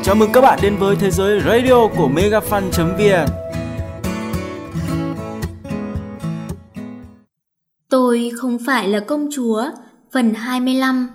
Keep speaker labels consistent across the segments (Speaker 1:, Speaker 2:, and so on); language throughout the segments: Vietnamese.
Speaker 1: Chào mừng các bạn đến với thế giới radio của megafan.vn.
Speaker 2: Tôi không phải là công chúa, phần 25.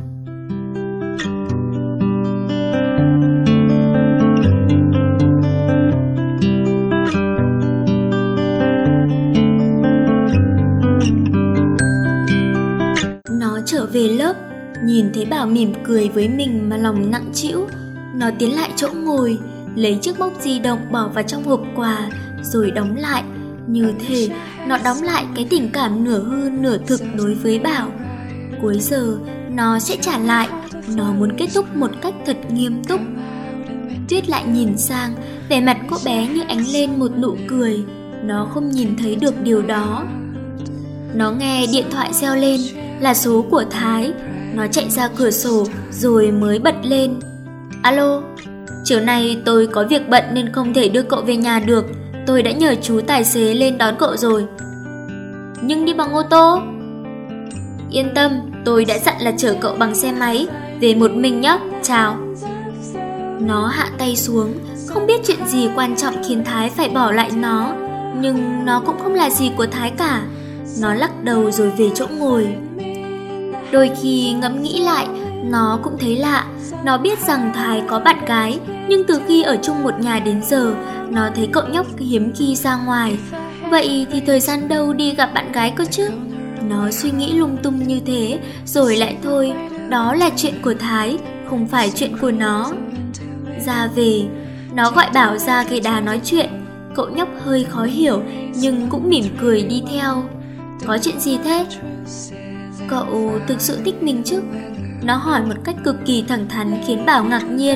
Speaker 2: Nó trở về lớp, nhìn thấy Bảo mỉm cười với mình mà lòng nặng trĩu. Nó tiến lại chỗ ngồi, lấy chiếc móc di động bỏ vào trong hộp quà, rồi đóng lại. Như thế, nó đóng lại cái tình cảm nửa hư nửa thực đối với Bảo. Cuối giờ, nó sẽ trả lại. Nó muốn kết thúc một cách thật nghiêm túc. Tuyết lại nhìn sang, vẻ mặt cô bé như ánh lên một nụ cười. Nó không nhìn thấy được điều đó. Nó nghe điện thoại reo lên, là số của Thái. Nó chạy ra cửa sổ rồi mới bật lên. Alo, chiều nay tôi có việc bận nên không thể đưa cậu về nhà được. Tôi đã nhờ chú tài xế lên đón cậu rồi. Nhưng đi bằng ô tô? Yên tâm, tôi đã dặn là chở cậu bằng xe máy. Về một mình nhé, chào. Nó hạ tay xuống, không biết chuyện gì quan trọng khiến Thái phải bỏ lại nó. Nhưng nó cũng không là gì của Thái cả. Nó lắc đầu rồi về chỗ ngồi. Đôi khi ngẫm nghĩ lại, nó cũng thấy lạ. Nó biết rằng Thái có bạn gái, nhưng từ khi ở chung một nhà đến giờ, nó thấy cậu nhóc hiếm khi ra ngoài. Vậy thì thời gian đâu đi gặp bạn gái cơ chứ? Nó suy nghĩ lung tung như thế, rồi lại thôi. Đó là chuyện của Thái, không phải chuyện của nó. Ra về, nó gọi Bảo ra ghế đá nói chuyện. Cậu nhóc hơi khó hiểu, nhưng cũng mỉm cười đi theo. Có chuyện gì thế? Cậu thực sự thích mình chứ? Nó hỏi một cách cực kỳ thẳng thắn khiến Bảo ngạc nhiên.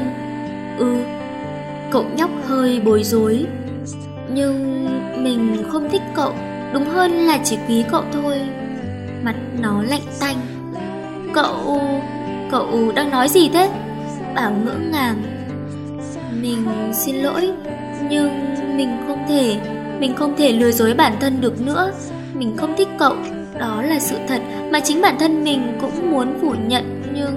Speaker 2: Cậu nhóc hơi bối rối. Nhưng mình không thích cậu, đúng hơn là chỉ quý cậu thôi. Mặt nó lạnh tanh. Cậu đang nói gì thế? Bảo ngỡ ngàng. Mình xin lỗi, nhưng mình không thể lừa dối bản thân được nữa. Mình không thích cậu, đó là sự thật mà chính bản thân mình cũng muốn phủ nhận. Nhưng...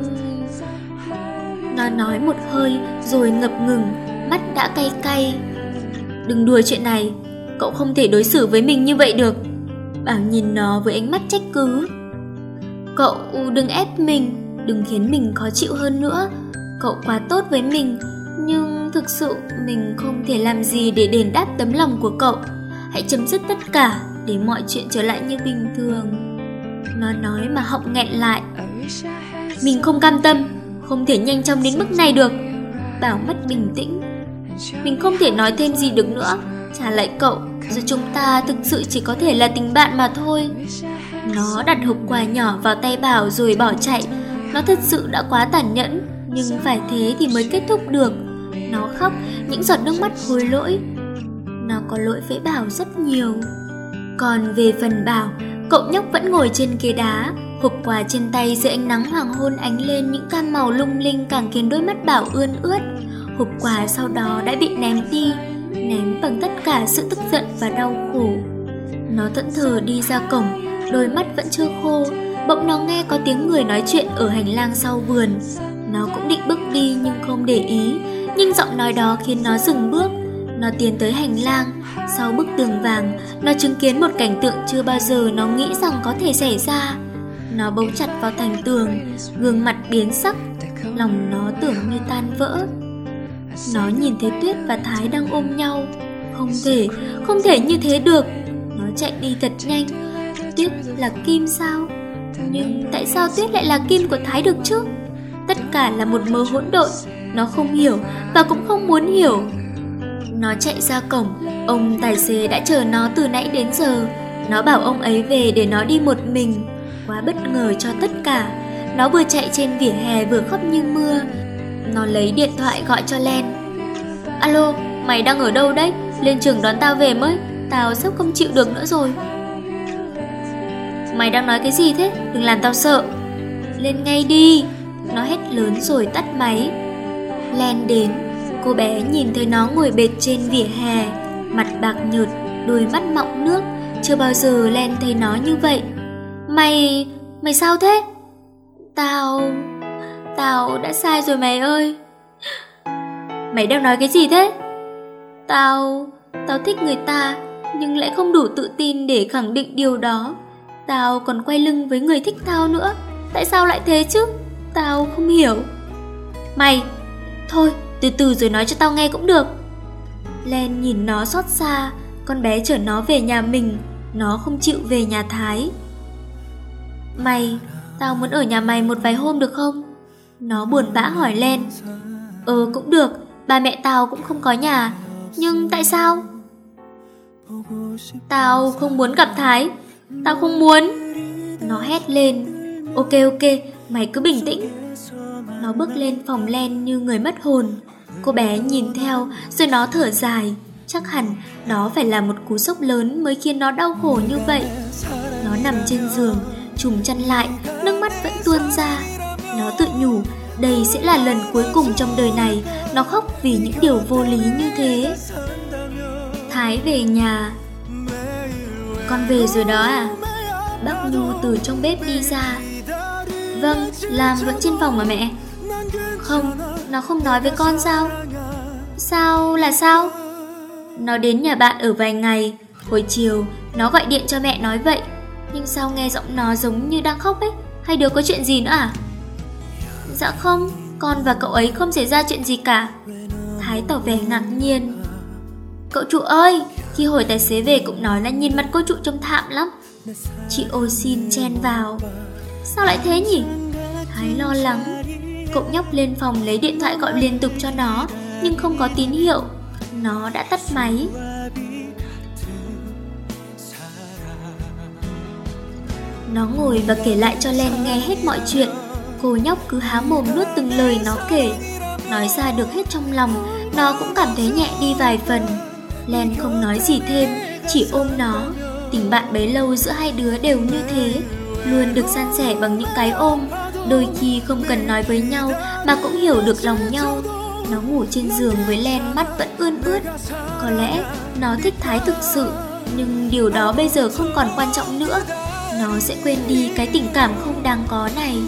Speaker 2: Nó nói một hơi rồi ngập ngừng, mắt đã cay cay. Đừng đùa chuyện này, cậu không thể đối xử với mình như vậy được. Bảo nhìn nó với ánh mắt trách cứ. Cậu đừng ép mình, đừng khiến mình khó chịu hơn nữa. Cậu quá tốt với mình, nhưng thực sự mình không thể làm gì để đền đáp tấm lòng của cậu. Hãy chấm dứt tất cả để mọi chuyện trở lại như bình thường. Nó nói mà họng nghẹn lại. Mình không cam tâm, không thể nhanh chóng đến mức này được. Bảo mất bình tĩnh. Mình không thể nói thêm gì được nữa. Trả lại cậu, rồi chúng ta thực sự chỉ có thể là tình bạn mà thôi. Nó đặt hộp quà nhỏ vào tay Bảo rồi bỏ chạy. Nó thật sự đã quá tàn nhẫn, nhưng phải thế thì mới kết thúc được. Nó khóc, những giọt nước mắt hối lỗi. Nó có lỗi với Bảo rất nhiều. Còn về phần Bảo, cậu nhóc vẫn ngồi trên ghế đá, hộp quà trên tay dưới ánh nắng hoàng hôn ánh lên những cam màu lung linh càng khiến đôi mắt Bảo ươn ướt. Hộp quà sau đó đã bị ném đi, ném bằng tất cả sự tức giận và đau khổ. Nó thẫn thờ đi ra cổng, đôi mắt vẫn chưa khô. Bỗng nó nghe có tiếng người nói chuyện ở hành lang sau vườn. Nó cũng định bước đi nhưng không để ý, nhưng giọng nói đó khiến nó dừng bước. Nó tiến tới hành lang. Sau bức tường vàng, nó chứng kiến một cảnh tượng chưa bao giờ nó nghĩ rằng có thể xảy ra. Nó bấu chặt vào thành tường, gương mặt biến sắc. Lòng nó tưởng như tan vỡ. Nó nhìn thấy Tuyết và Thái đang ôm nhau. Không thể như thế được. Nó chạy đi thật nhanh. Tuyết là Kim sao? Nhưng tại sao Tuyết lại là Kim của Thái được chứ? Tất cả là một mớ hỗn độn. Nó không hiểu và cũng không muốn hiểu. Nó chạy ra cổng. Ông tài xế đã chờ nó từ nãy đến giờ. Nó bảo ông ấy về để nó đi một mình. Quá bất ngờ cho tất cả. Nó vừa chạy trên vỉa hè vừa khóc như mưa. Nó lấy điện thoại gọi cho Len. Alo, mày đang ở đâu đấy? Lên trường đón tao về mới. Tao sắp không chịu được nữa rồi. Mày đang nói cái gì thế? Đừng làm tao sợ. Lên ngay đi. Nó hét lớn rồi tắt máy. Len đến. Cô bé nhìn thấy nó ngồi bệt trên vỉa hè, mặt bạc nhợt, đôi mắt mọng nước. Chưa bao giờ Len thấy nó như vậy. Mày sao thế? Tao đã sai rồi mày ơi. Mày đang nói cái gì thế? Tao thích người ta, nhưng lại không đủ tự tin để khẳng định điều đó. Tao còn quay lưng với người thích tao nữa. Tại sao lại thế chứ? Tao không hiểu. Mày, thôi, từ từ rồi nói cho tao nghe cũng được. Len nhìn nó xót xa. Con bé chở nó về nhà mình, nó không chịu về nhà Thái. Mày, tao muốn ở nhà mày một vài hôm được không? Nó buồn bã hỏi Len. Cũng được, ba mẹ tao cũng không có nhà. Nhưng tại sao? Tao không muốn gặp Thái. Tao không muốn. Nó hét lên. Ok, mày cứ bình tĩnh. Nó bước lên phòng Len như người mất hồn. Cô bé nhìn theo rồi nó thở dài. Chắc hẳn đó phải là một cú sốc lớn mới khiến nó đau khổ như vậy. Nó nằm trên giường, trùm chăn lại, nước mắt vẫn tuôn ra. Nó tự nhủ đây sẽ là lần cuối cùng trong đời này nó khóc vì những điều vô lý như thế. Thái về nhà. Con về rồi đó à? Bác Nhu từ trong bếp đi ra. Vâng, Lam vẫn trên phòng mà mẹ. Không, nó không nói với con sao? Sao là sao? Nó đến nhà bạn ở vài ngày. Hồi chiều nó gọi điện cho mẹ nói vậy. Nhưng sao nghe giọng nó giống như đang khóc ấy? Hay đứa có chuyện gì nữa à? Dạ không, con và cậu ấy không xảy ra chuyện gì cả. Thái tỏ vẻ ngạc nhiên. Cậu chủ ơi, khi hồi tài xế về cũng nói là nhìn mặt cô chủ trông thảm lắm. Chị Ô xin chen vào. Sao lại thế nhỉ? Thái lo lắng. Cậu nhóc lên phòng lấy điện thoại gọi liên tục cho nó, nhưng không có tín hiệu. Nó đã tắt máy. Nó ngồi và kể lại cho Len nghe hết mọi chuyện. Cô nhóc cứ há mồm nuốt từng lời nó kể. Nói ra được hết trong lòng, nó cũng cảm thấy nhẹ đi vài phần. Len không nói gì thêm, chỉ ôm nó. Tình bạn bấy lâu giữa hai đứa đều như thế, luôn được san sẻ bằng những cái ôm. Đôi khi không cần nói với nhau mà cũng hiểu được lòng nhau. Nó ngủ trên giường với Len, mắt vẫn ươn ướt. Có lẽ nó thích Thái thực sự, nhưng điều đó bây giờ không còn quan trọng nữa. Nó sẽ quên đi cái tình cảm không đáng có này.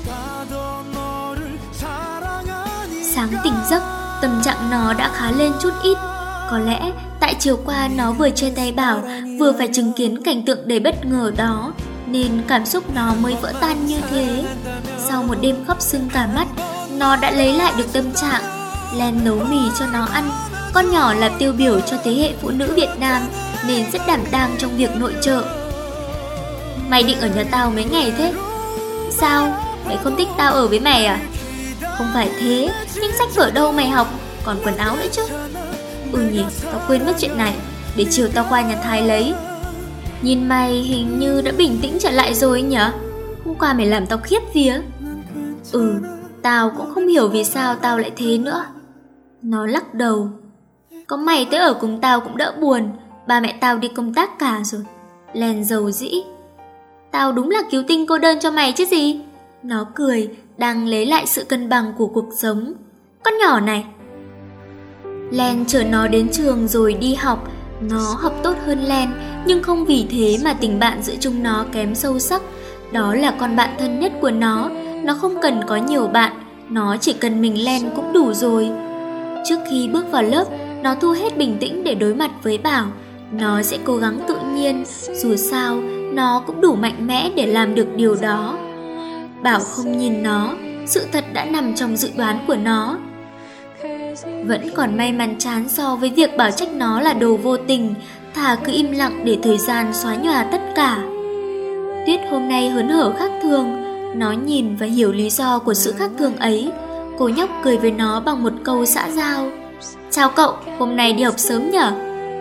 Speaker 2: Sáng tỉnh giấc, tâm trạng nó đã khá lên chút ít. Có lẽ tại chiều qua nó vừa chia tay Bảo, vừa phải chứng kiến cảnh tượng đầy bất ngờ đó, nên cảm xúc nó mới vỡ tan như thế. Sau một đêm khóc sưng cả mắt, nó đã lấy lại được tâm trạng. Len nấu mì cho nó ăn. Con nhỏ là tiêu biểu cho thế hệ phụ nữ Việt Nam, nên rất đảm đang trong việc nội trợ. Mày định ở nhà tao mấy ngày thế? Sao? Mày không thích tao ở với mày à? Không phải thế, nhưng sách vở đâu mày học, còn quần áo nữa chứ. Nhỉ, tao quên mất chuyện này. Để chiều tao qua nhà Thái lấy. Nhìn mày hình như đã bình tĩnh trở lại rồi nhỉ? Hôm qua mày làm tao khiếp vía. Tao cũng không hiểu vì sao tao lại thế nữa. Nó lắc đầu. Có mày tới ở cùng tao cũng đỡ buồn. Ba mẹ tao đi công tác cả rồi. Len dầu dĩ. Tao đúng là cứu tinh cô đơn cho mày chứ gì. Nó cười, đang lấy lại sự cân bằng của cuộc sống. Con nhỏ này. Len chở nó đến trường rồi đi học. Nó học tốt hơn Len, nhưng không vì thế mà tình bạn giữa chúng nó kém sâu sắc. Đó là con bạn thân nhất của nó. Nó không cần có nhiều bạn, nó chỉ cần mình Len cũng đủ rồi. Trước khi bước vào lớp, nó thu hết bình tĩnh để đối mặt với Bảo. Nó sẽ cố gắng tự nhiên, dù sao nó cũng đủ mạnh mẽ để làm được điều đó. Bảo không nhìn nó, sự thật đã nằm trong dự đoán của nó. Vẫn còn may mắn chán so với việc Bảo trách nó là đồ vô tình, thà cứ im lặng để thời gian xóa nhòa tất cả. Tuyết hôm nay hớn hở khác thường. Nó nhìn và hiểu lý do của sự khác thường ấy. Cô nhóc cười với nó bằng một câu xã giao. Chào cậu, hôm nay đi học sớm nhở?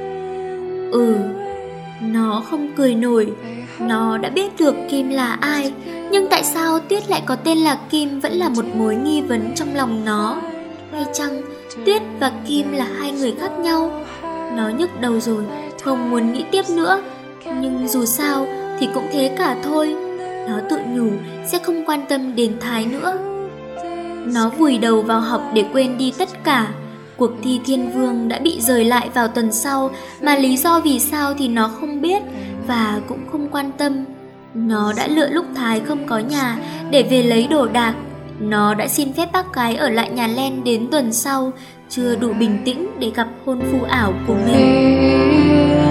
Speaker 2: Nó không cười nổi. Nó đã biết được Kim là ai, nhưng tại sao Tuyết lại có tên là Kim vẫn là một mối nghi vấn trong lòng nó. Hay chăng Tuyết và Kim là hai người khác nhau? Nó nhức đầu rồi, không muốn nghĩ tiếp nữa. Nhưng dù sao thì cũng thế cả thôi. Nó tự nhủ sẽ không quan tâm đến Thái nữa. Nó vùi đầu vào học để quên đi tất cả. Cuộc thi Thiên Vương đã bị dời lại vào tuần sau, mà lý do vì sao thì nó không biết và cũng không quan tâm. Nó đã lựa lúc Thái không có nhà để về lấy đồ đạc. Nó đã xin phép bác gái ở lại nhà Len đến tuần sau, chưa đủ bình tĩnh để gặp hôn phu ảo của mình.